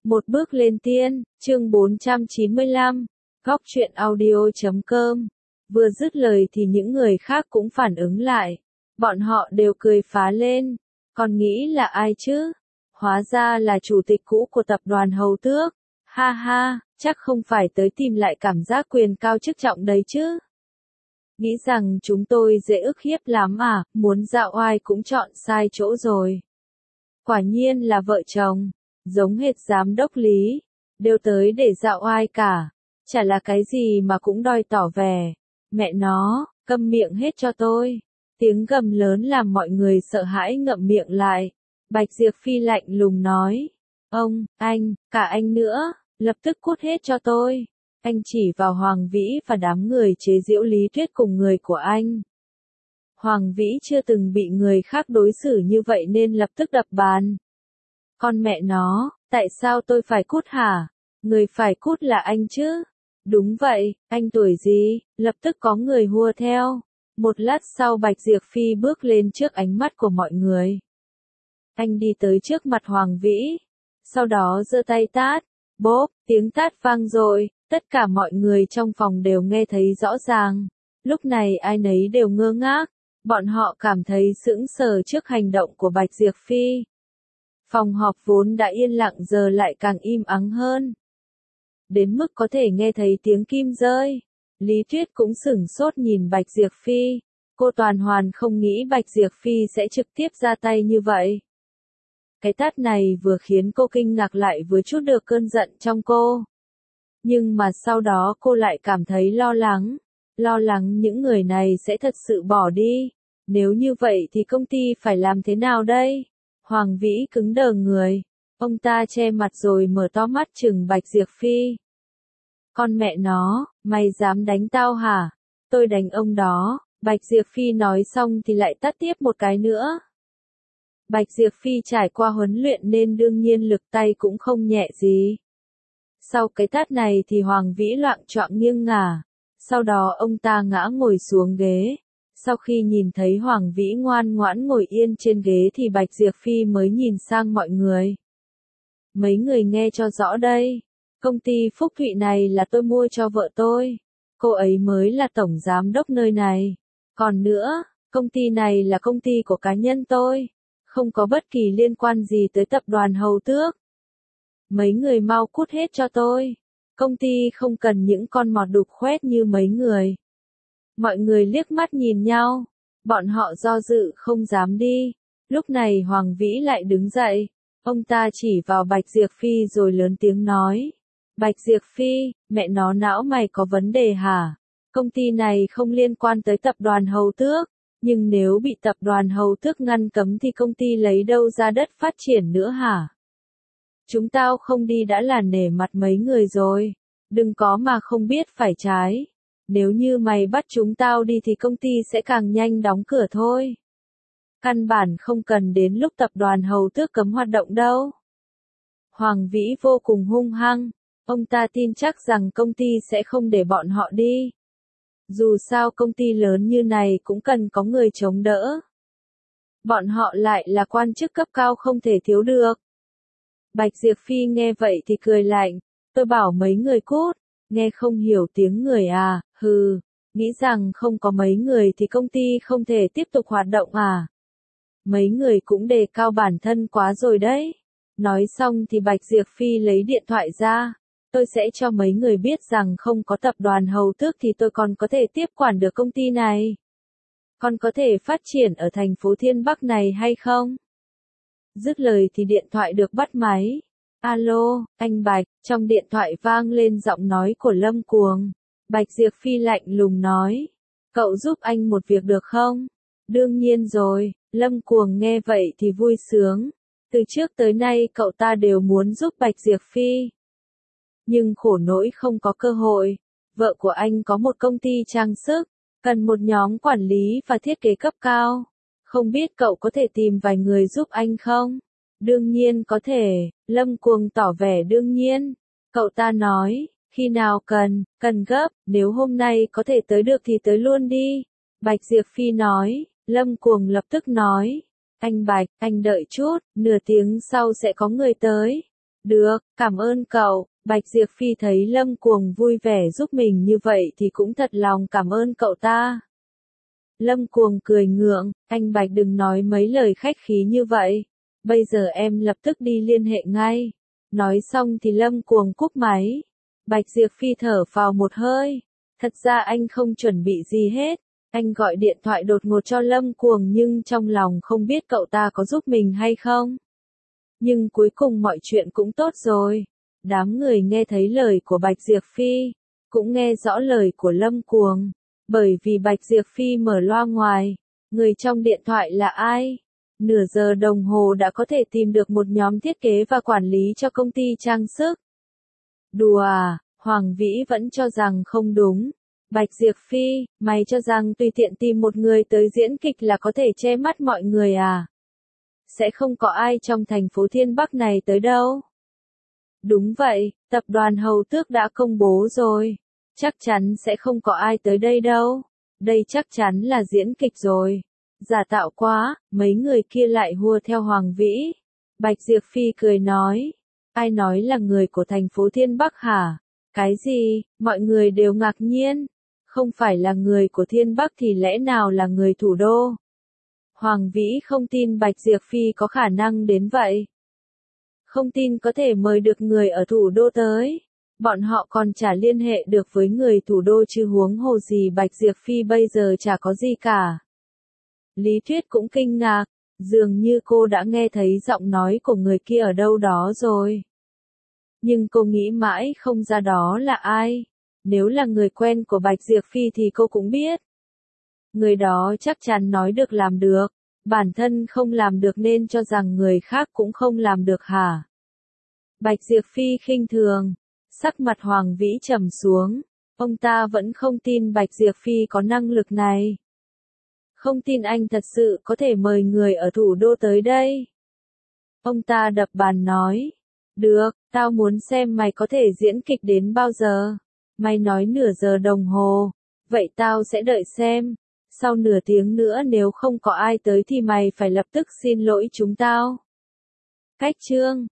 Một bước lên tiên, chương 495, góc truyện audio.com. Vừa dứt lời thì những người khác cũng phản ứng lại. Bọn họ đều cười phá lên. Còn nghĩ là ai chứ? Hóa ra là chủ tịch cũ của tập đoàn Hầu Tước. Ha ha, chắc không phải tới tìm lại cảm giác quyền cao chức trọng đấy chứ. Nghĩ rằng chúng tôi dễ ức hiếp lắm à, muốn dạo oai cũng chọn sai chỗ rồi. Quả nhiên là vợ chồng, giống hệt giám đốc Lý, đều tới để dạo oai cả, chả là cái gì mà cũng đòi tỏ vẻ. Mẹ nó, câm miệng hết cho tôi. Tiếng gầm lớn làm mọi người sợ hãi ngậm miệng lại. Bạch Diệp Phi lạnh lùng nói, ông, anh, cả anh nữa, lập tức cút hết cho tôi. Anh chỉ vào Hoàng Vĩ và đám người chế giễu Lý Tuyết cùng người của anh. Hoàng Vĩ chưa từng bị người khác đối xử như vậy nên lập tức đập bàn. Con mẹ nó, tại sao tôi phải cút hả? Người phải cút là anh chứ? Đúng vậy, anh tuổi gì? Lập tức có người hùa theo. Một lát sau Bạch Diệp Phi bước lên trước ánh mắt của mọi người. Anh đi tới trước mặt Hoàng Vĩ. Sau đó giơ tay tát. Bốp, tiếng tát vang rồi, tất cả mọi người trong phòng đều nghe thấy rõ ràng. Lúc này ai nấy đều ngơ ngác. Bọn họ cảm thấy sững sờ trước hành động của Bạch Diệp Phi. Phòng họp vốn đã yên lặng giờ lại càng im ắng hơn. Đến mức có thể nghe thấy tiếng kim rơi. Lý Tuyết cũng sửng sốt nhìn Bạch Diệp Phi. Cô toàn hoàn không nghĩ Bạch Diệp Phi sẽ trực tiếp ra tay như vậy. Cái tát này vừa khiến cô kinh ngạc lại vừa chút được cơn giận trong cô. Nhưng mà sau đó cô lại cảm thấy lo lắng. Lo lắng những người này sẽ thật sự bỏ đi. Nếu như vậy thì công ty phải làm thế nào đây? Hoàng Vĩ cứng đờ người. Ông ta che mặt rồi mở to mắt trừng Bạch Diệp Phi. Con mẹ nó, mày dám đánh tao hả? Tôi đánh ông đó. Bạch Diệp Phi nói xong thì lại tát tiếp một cái nữa. Bạch Diệp Phi trải qua huấn luyện nên đương nhiên lực tay cũng không nhẹ gì. Sau cái tát này thì Hoàng Vĩ loạng choạng nghiêng ngả. Sau đó ông ta ngã ngồi xuống ghế. Sau khi nhìn thấy Hoàng Vĩ ngoan ngoãn ngồi yên trên ghế thì Bạch Diệp Phi mới nhìn sang mọi người. Mấy người nghe cho rõ đây. Công ty Phúc Thụy này là tôi mua cho vợ tôi. Cô ấy mới là tổng giám đốc nơi này. Còn nữa, công ty này là công ty của cá nhân tôi. Không có bất kỳ liên quan gì tới tập đoàn Hầu Tước. Mấy người mau cút hết cho tôi. Công ty không cần những con mọt đục khoét như mấy người. Mọi người liếc mắt nhìn nhau. Bọn họ do dự không dám đi. Lúc này Hoàng Vĩ lại đứng dậy. Ông ta chỉ vào Bạch Diệp Phi rồi lớn tiếng nói. Bạch Diệp Phi, mẹ nó não mày có vấn đề hả? Công ty này không liên quan tới tập đoàn Hầu Tước. Nhưng nếu bị tập đoàn Hầu Tước ngăn cấm thì công ty lấy đâu ra đất phát triển nữa hả? Chúng tao không đi đã là nể mặt mấy người rồi. Đừng có mà không biết phải trái. Nếu như mày bắt chúng tao đi thì công ty sẽ càng nhanh đóng cửa thôi. Căn bản không cần đến lúc tập đoàn Hầu Tước cấm hoạt động đâu. Hoàng Vĩ vô cùng hung hăng. Ông ta tin chắc rằng công ty sẽ không để bọn họ đi. Dù sao công ty lớn như này cũng cần có người chống đỡ. Bọn họ lại là quan chức cấp cao không thể thiếu được. Bạch Diệp Phi nghe vậy thì cười lạnh. Tôi bảo mấy người cút. Nghe không hiểu tiếng người à, hừ. Nghĩ rằng không có mấy người thì công ty không thể tiếp tục hoạt động à. Mấy người cũng đề cao bản thân quá rồi đấy. Nói xong thì Bạch Diệp Phi lấy điện thoại ra. Tôi sẽ cho mấy người biết rằng không có tập đoàn Hầu Tước thì tôi còn có thể tiếp quản được công ty này. Còn có thể phát triển ở thành phố Thiên Bắc này hay không? Dứt lời thì điện thoại được bắt máy. Alo, anh Bạch, trong điện thoại vang lên giọng nói của Lâm Cuồng. Bạch Diệp Phi lạnh lùng nói. Cậu giúp anh một việc được không? Đương nhiên rồi, Lâm Cuồng nghe vậy thì vui sướng. Từ trước tới nay cậu ta đều muốn giúp Bạch Diệp Phi. Nhưng khổ nỗi không có cơ hội. Vợ của anh có một công ty trang sức, cần một nhóm quản lý và thiết kế cấp cao. Không biết cậu có thể tìm vài người giúp anh không? Đương nhiên có thể, Lâm Cuồng tỏ vẻ đương nhiên. Cậu ta nói, khi nào cần gấp, nếu hôm nay có thể tới được thì tới luôn đi. Bạch Diệp Phi nói, Lâm Cuồng lập tức nói, anh Bạch, anh đợi chút, nửa tiếng sau sẽ có người tới. Được, cảm ơn cậu. Bạch Diệp Phi thấy Lâm Cuồng vui vẻ giúp mình như vậy thì cũng thật lòng cảm ơn cậu ta. Lâm Cuồng cười ngượng, anh Bạch đừng nói mấy lời khách khí như vậy. Bây giờ em lập tức đi liên hệ ngay. Nói xong thì Lâm Cuồng cúp máy. Bạch Diệp Phi thở phào một hơi. Thật ra anh không chuẩn bị gì hết. Anh gọi điện thoại đột ngột cho Lâm Cuồng nhưng trong lòng không biết cậu ta có giúp mình hay không. Nhưng cuối cùng mọi chuyện cũng tốt rồi. Đám người nghe thấy lời của Bạch Diệp Phi, cũng nghe rõ lời của Lâm Cuồng. Bởi vì Bạch Diệp Phi mở loa ngoài, người trong điện thoại là ai? Nửa giờ đồng hồ đã có thể tìm được một nhóm thiết kế và quản lý cho công ty trang sức. Đùa à, Hoàng Vĩ vẫn cho rằng không đúng. Bạch Diệp Phi, mày cho rằng tùy tiện tìm một người tới diễn kịch là có thể che mắt mọi người à? Sẽ không có ai trong thành phố Thiên Bắc này tới đâu. Đúng vậy, tập đoàn Hầu Tước đã công bố rồi. Chắc chắn sẽ không có ai tới đây đâu. Đây chắc chắn là diễn kịch rồi. Giả tạo quá, mấy người kia lại hùa theo Hoàng Vĩ. Bạch Diệp Phi cười nói. Ai nói là người của thành phố Thiên Bắc hả? Cái gì? Mọi người đều ngạc nhiên. Không phải là người của Thiên Bắc thì lẽ nào là người thủ đô? Hoàng Vĩ không tin Bạch Diệp Phi có khả năng đến vậy. Không tin có thể mời được người ở thủ đô tới. Bọn họ còn chả liên hệ được với người thủ đô chứ huống hồ gì Bạch Diệp Phi bây giờ chả có gì cả. Lý Tuyết cũng kinh ngạc, dường như cô đã nghe thấy giọng nói của người kia ở đâu đó rồi. Nhưng cô nghĩ mãi không ra đó là ai. Nếu là người quen của Bạch Diệp Phi thì cô cũng biết. Người đó chắc chắn nói được làm được. Bản thân không làm được nên cho rằng người khác cũng không làm được hả? Bạch Diệp Phi khinh thường. Sắc mặt Hoàng Vĩ trầm xuống. Ông ta vẫn không tin Bạch Diệp Phi có năng lực này. Không tin anh thật sự có thể mời người ở thủ đô tới đây. Ông ta đập bàn nói. Được, tao muốn xem mày có thể diễn kịch đến bao giờ. Mày nói nửa giờ đồng hồ. Vậy tao sẽ đợi xem. Sau nửa tiếng nữa nếu không có ai tới thì mày phải lập tức xin lỗi chúng tao. Cách chương